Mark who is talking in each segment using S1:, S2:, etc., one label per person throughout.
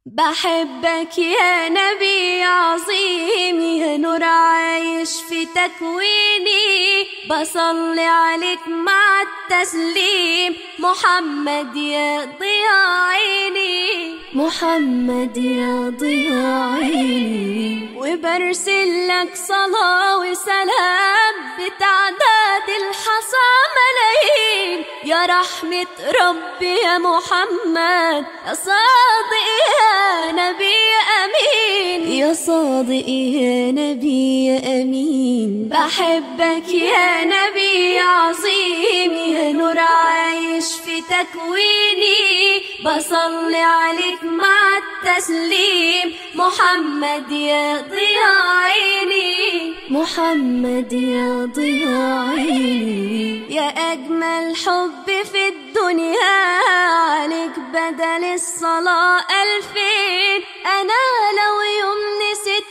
S1: بحبك يا نبي عظيم، يا نور عايش في تكويني، بصلي عليك مع التسليم، محمد يا ضياء عيني، محمد يا ضياء عيني. وبرسل لك صلاة وسلام بتعداد الحصى ملايين، يا رحمة ربي يا محمد، يا صادق يا نبي أمين، يا صادق يا نبي أمين. بحبك يا نبي عظيم، يا نور عايش في تكويني، بصلي عليك مع التسليم، محمد يا ضياء عيني، محمد يا ضياء عيني. يا أجمل حب في الدنيا، عليك بدل الصلاة 2000. أنا لو يوم نسيت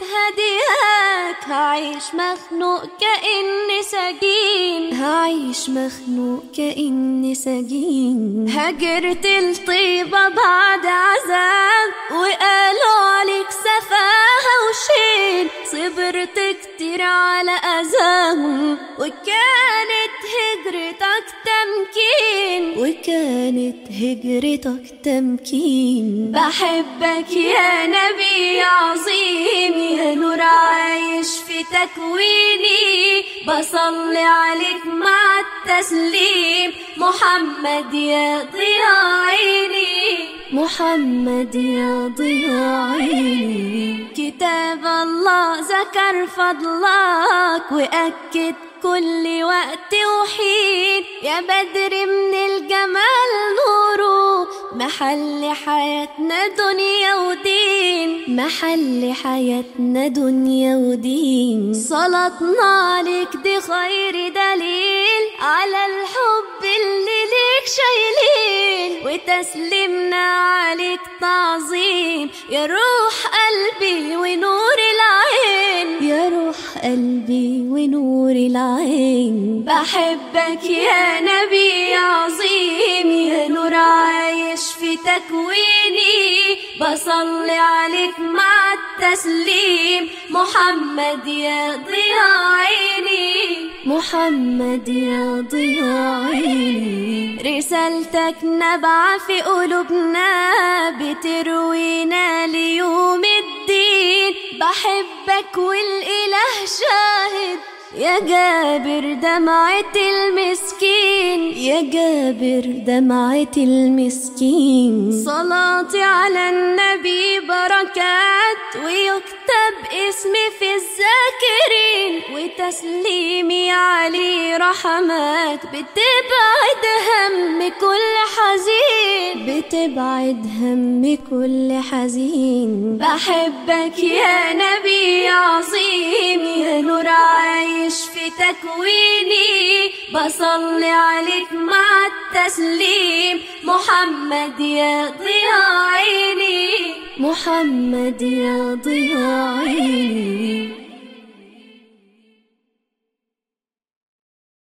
S1: هديك، هعيش مخنوق كأني سجين، هعيش مخنوق كأني سجين. هجرت الطيبة بعد عذاب، وقالوا عليك سفاهة وشين، صبرت كتير على أذاهم، وكانت هجرتك تمكين، وكانت هجرتك تمكين. بحبك يا نبي عظيم، يا نور عايش في تكويني، بصلي عليك مع التسليم، محمد يا ضياء عيني، محمد يا ضياء عيني. كتاب الله ذكر فضلك، وأكد كل وقت وحين، يا بدر من الجمال نوره، محل حياتنا دنيا ودين، محل حياتنا دنيا ودين. صلاتنا عليك دي خير دليل على الحب اللي ليك شايلين، وتسليمنا عليك تعظيم، يا روح قلبي ونور العين، يا روح قلبي ونور العين. بحبك يا نبي عظيم، يا نور عايش في تكويني، بصلي عليك مع التسليم، محمد يا ضياء عيني، محمد يا ضياء عيني. رسالتك نبع في قلوبنا، بتروينا ليوم الدين، بحبك والإله شاهد، يا جابر دمعة المسكين، يا جابر دمعة المسكين. صلاتي على النبي بركات، ويكتب اسمي في الذاكرين، وتسليمي عليه رحمات، بتبعد هم كل حزين، بتبعد هم كل حزين. بحبك يا نبي عظيم، يا نور عايش في تكويني، بصلي عليك مع التسليم، محمد يا ضياء عيني، محمد يا ضياء عيني.